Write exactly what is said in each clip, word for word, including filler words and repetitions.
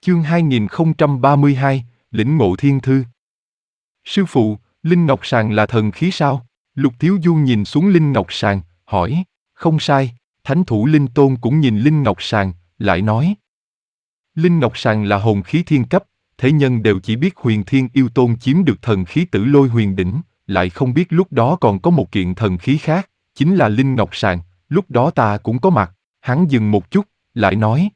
Chương hai nghìn không trăm ba mươi hai, Lĩnh ngộ thiên thư. Sư phụ, Linh Ngọc Sàng là thần khí sao? Lục Thiếu Du nhìn xuống Linh Ngọc Sàng, hỏi. Không sai, Thánh thủ Linh Tôn cũng nhìn Linh Ngọc Sàng, lại nói. Linh Ngọc Sàng là hồn khí thiên cấp, thế nhân đều chỉ biết Huyền Thiên Yêu Tôn chiếm được thần khí Tử Lôi Huyền Đỉnh, lại không biết lúc đó còn có một kiện thần khí khác, chính là Linh Ngọc Sàng, lúc đó ta cũng có mặt. Hắn dừng một chút, lại nói.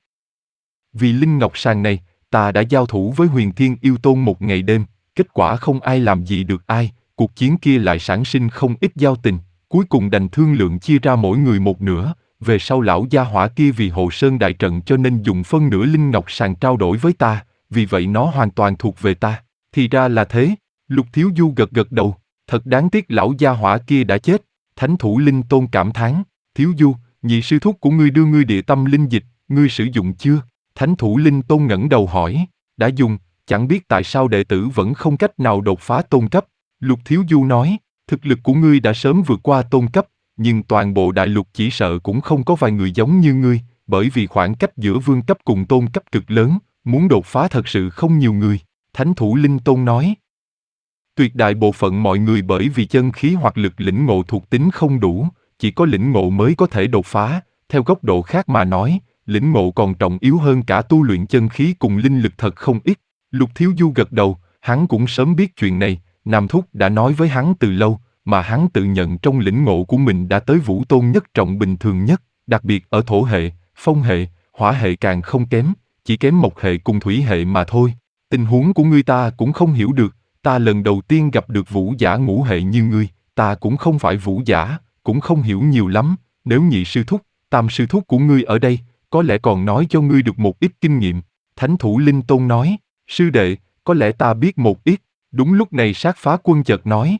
Vì Linh Ngọc Sàng này, ta đã giao thủ với Huyền Thiên Yêu Tôn một ngày đêm, kết quả không ai làm gì được ai, cuộc chiến kia lại sản sinh không ít giao tình, cuối cùng đành thương lượng chia ra mỗi người một nửa, về sau lão gia hỏa kia vì hộ sơn đại trận cho nên dùng phân nửa Linh Ngọc Sàng trao đổi với ta, vì vậy nó hoàn toàn thuộc về ta. Thì ra là thế, Lục Thiếu Du gật gật đầu, thật đáng tiếc lão gia hỏa kia đã chết. Thánh thủ Linh Tôn cảm thán, Thiếu Du, nhị sư thúc của ngươi đưa ngươi địa tâm linh dịch, ngươi sử dụng chưa? Thánh thủ Linh Tôn ngẩng đầu hỏi, đã dùng, chẳng biết tại sao đệ tử vẫn không cách nào đột phá tôn cấp. Lục Thiếu Du nói, thực lực của ngươi đã sớm vượt qua tôn cấp, nhưng toàn bộ đại lục chỉ sợ cũng không có vài người giống như ngươi, bởi vì khoảng cách giữa vương cấp cùng tôn cấp cực lớn, muốn đột phá thật sự không nhiều người. Thánh thủ Linh Tôn nói, tuyệt đại bộ phận mọi người bởi vì chân khí hoặc lực lĩnh ngộ thuộc tính không đủ, chỉ có lĩnh ngộ mới có thể đột phá. Theo góc độ khác mà nói, lĩnh ngộ còn trọng yếu hơn cả tu luyện chân khí cùng linh lực thật không ít. Lục Thiếu Du gật đầu, hắn cũng sớm biết chuyện này, Nam Thúc đã nói với hắn từ lâu, mà hắn tự nhận trong lĩnh ngộ của mình đã tới vũ tôn nhất trọng bình thường nhất, đặc biệt ở thổ hệ, phong hệ, hỏa hệ càng không kém, chỉ kém mộc hệ cùng thủy hệ mà thôi. Tình huống của ngươi ta cũng không hiểu được, ta lần đầu tiên gặp được vũ giả ngũ hệ như ngươi, ta cũng không phải vũ giả, cũng không hiểu nhiều lắm, nếu nhị sư thúc, tam sư thúc của ngươi ở đây, có lẽ còn nói cho ngươi được một ít kinh nghiệm. Thánh thủ Linh Tôn nói, sư đệ, có lẽ ta biết một ít. Đúng lúc này Sát Phá Quân chợt nói.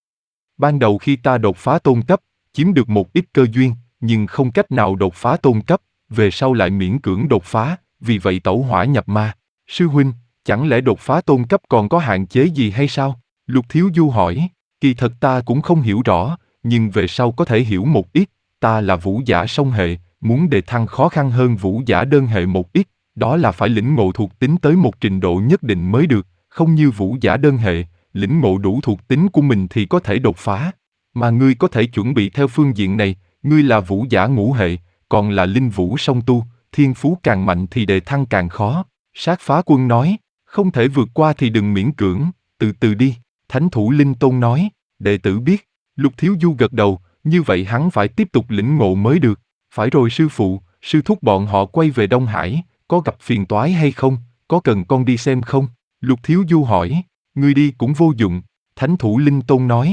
Ban đầu khi ta đột phá tôn cấp, chiếm được một ít cơ duyên, nhưng không cách nào đột phá tôn cấp, về sau lại miễn cưỡng đột phá, vì vậy tẩu hỏa nhập ma. Sư huynh, chẳng lẽ đột phá tôn cấp còn có hạn chế gì hay sao? Lục Thiếu Du hỏi, kỳ thật ta cũng không hiểu rõ, nhưng về sau có thể hiểu một ít, ta là vũ giả song hệ, muốn đề thăng khó khăn hơn vũ giả đơn hệ một ít, đó là phải lĩnh ngộ thuộc tính tới một trình độ nhất định mới được, không như vũ giả đơn hệ, lĩnh ngộ đủ thuộc tính của mình thì có thể đột phá. Mà ngươi có thể chuẩn bị theo phương diện này, ngươi là vũ giả ngũ hệ, còn là linh vũ song tu, thiên phú càng mạnh thì đề thăng càng khó. Sát Phá Quân nói, không thể vượt qua thì đừng miễn cưỡng, từ từ đi. Thánh thủ Linh Tôn nói, đệ tử biết. Lục Thiếu Du gật đầu, như vậy hắn phải tiếp tục lĩnh ngộ mới được. Phải rồi sư phụ, sư thúc bọn họ quay về Đông Hải, có gặp phiền toái hay không, có cần con đi xem không? Lục Thiếu Du hỏi, ngươi đi cũng vô dụng. Thánh thủ Linh Tôn nói,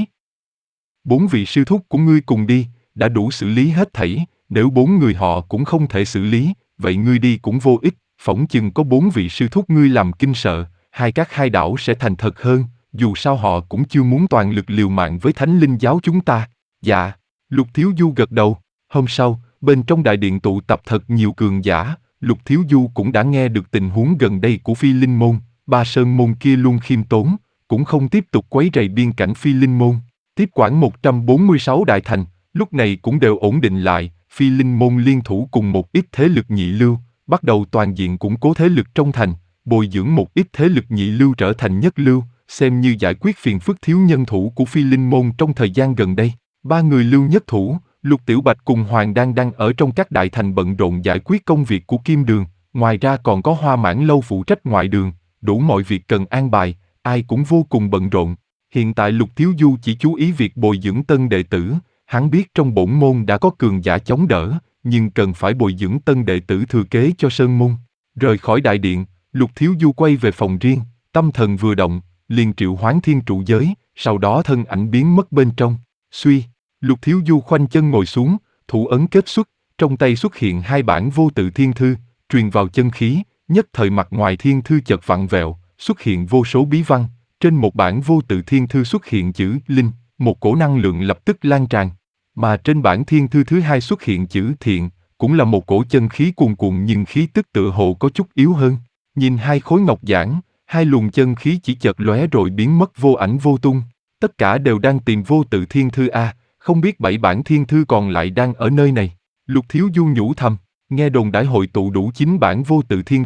bốn vị sư thúc của ngươi cùng đi, đã đủ xử lý hết thảy, nếu bốn người họ cũng không thể xử lý, vậy ngươi đi cũng vô ích, phỏng chừng có bốn vị sư thúc ngươi làm kinh sợ, hai các hai đảo sẽ thành thật hơn, dù sao họ cũng chưa muốn toàn lực liều mạng với Thánh Linh giáo chúng ta. Dạ, Lục Thiếu Du gật đầu. Hôm sau, bên trong đại điện tụ tập thật nhiều cường giả, Lục Thiếu Du cũng đã nghe được tình huống gần đây của Phi Linh Môn, Ba Sơn Môn kia luôn khiêm tốn, cũng không tiếp tục quấy rầy biên cảnh Phi Linh Môn. Tiếp quản một trăm bốn mươi sáu đại thành, lúc này cũng đều ổn định lại, Phi Linh Môn liên thủ cùng một ít thế lực nhị lưu, bắt đầu toàn diện củng cố thế lực trong thành, bồi dưỡng một ít thế lực nhị lưu trở thành nhất lưu, xem như giải quyết phiền phức thiếu nhân thủ của Phi Linh Môn trong thời gian gần đây. Ba người lưu nhất thủ, Lục Tiểu Bạch cùng Hoàng Đan đang ở trong các đại thành bận rộn giải quyết công việc của Kim Đường, ngoài ra còn có Hoa Mãn Lâu phụ trách ngoại đường, đủ mọi việc cần an bài, ai cũng vô cùng bận rộn. Hiện tại Lục Thiếu Du chỉ chú ý việc bồi dưỡng tân đệ tử, hắn biết trong bổn môn đã có cường giả chống đỡ, nhưng cần phải bồi dưỡng tân đệ tử thừa kế cho Sơn Môn. Rời khỏi đại điện, Lục Thiếu Du quay về phòng riêng, tâm thần vừa động, liền triệu hoán thiên trụ giới, sau đó thân ảnh biến mất bên trong. Suy, Lục Thiếu Du khoanh chân ngồi xuống, thủ ấn kết xuất, trong tay xuất hiện hai bản vô tự thiên thư, truyền vào chân khí, nhất thời mặt ngoài thiên thư chợt vặn vẹo, xuất hiện vô số bí văn. Trên một bản vô tự thiên thư xuất hiện chữ Linh, một cổ năng lượng lập tức lan tràn. Mà trên bản thiên thư thứ hai xuất hiện chữ Thiện, cũng là một cổ chân khí cuồn cuộn nhưng khí tức tựa hồ có chút yếu hơn. Nhìn hai khối ngọc giản, hai luồng chân khí chỉ chợt lóe rồi biến mất vô ảnh vô tung. Tất cả đều đang tìm vô tự thiên thư a, không biết bảy bản thiên thư còn lại đang ở nơi này. Lục Thiếu Du nhủ thầm, nghe đồn đãi hội tụ đủ chín bản vô tự thiên thư,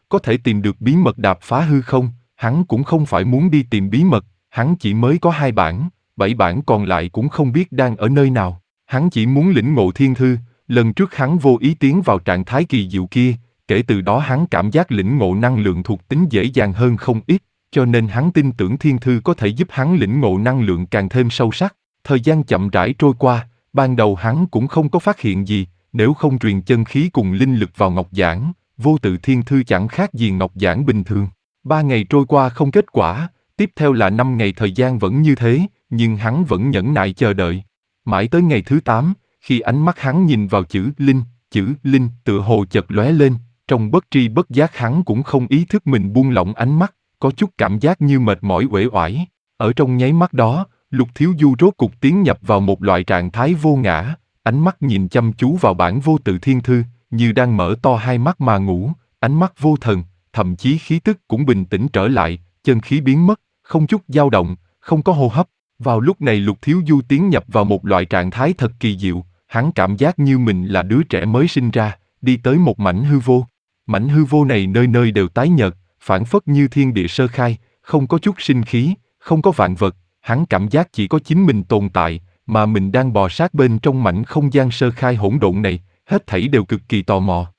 có thể tìm được bí mật đạp phá hư không, hắn cũng không phải muốn đi tìm bí mật, hắn chỉ mới có hai bản, bảy bản còn lại cũng không biết đang ở nơi nào. Hắn chỉ muốn lĩnh ngộ thiên thư, lần trước hắn vô ý tiến vào trạng thái kỳ diệu kia, kể từ đó hắn cảm giác lĩnh ngộ năng lượng thuộc tính dễ dàng hơn không ít, cho nên hắn tin tưởng thiên thư có thể giúp hắn lĩnh ngộ năng lượng càng thêm sâu sắc. Thời gian chậm rãi trôi qua, ban đầu hắn cũng không có phát hiện gì, nếu không truyền chân khí cùng linh lực vào ngọc giản, vô tự thiên thư chẳng khác gì ngọc giản bình thường. Ba ngày trôi qua không kết quả, tiếp theo là năm ngày thời gian vẫn như thế, nhưng hắn vẫn nhẫn nại chờ đợi. Mãi tới ngày thứ tám, khi ánh mắt hắn nhìn vào chữ Linh, chữ Linh tựa hồ chợt lóe lên, trong bất tri bất giác hắn cũng không ý thức mình buông lỏng ánh mắt, có chút cảm giác như mệt mỏi uể oải. Ở trong nháy mắt đó, Lục Thiếu Du rốt cục tiến nhập vào một loại trạng thái vô ngã, ánh mắt nhìn chăm chú vào bản vô tự thiên thư, như đang mở to hai mắt mà ngủ, ánh mắt vô thần, thậm chí khí tức cũng bình tĩnh trở lại, chân khí biến mất, không chút dao động, không có hô hấp. Vào lúc này Lục Thiếu Du tiến nhập vào một loại trạng thái thật kỳ diệu, hắn cảm giác như mình là đứa trẻ mới sinh ra, đi tới một mảnh hư vô. Mảnh hư vô này nơi nơi đều tái nhợt, phảng phất như thiên địa sơ khai, không có chút sinh khí, không có vạn vật, hắn cảm giác chỉ có chính mình tồn tại, mà mình đang bò sát bên trong mảnh không gian sơ khai hỗn độn này, hết thảy đều cực kỳ tò mò.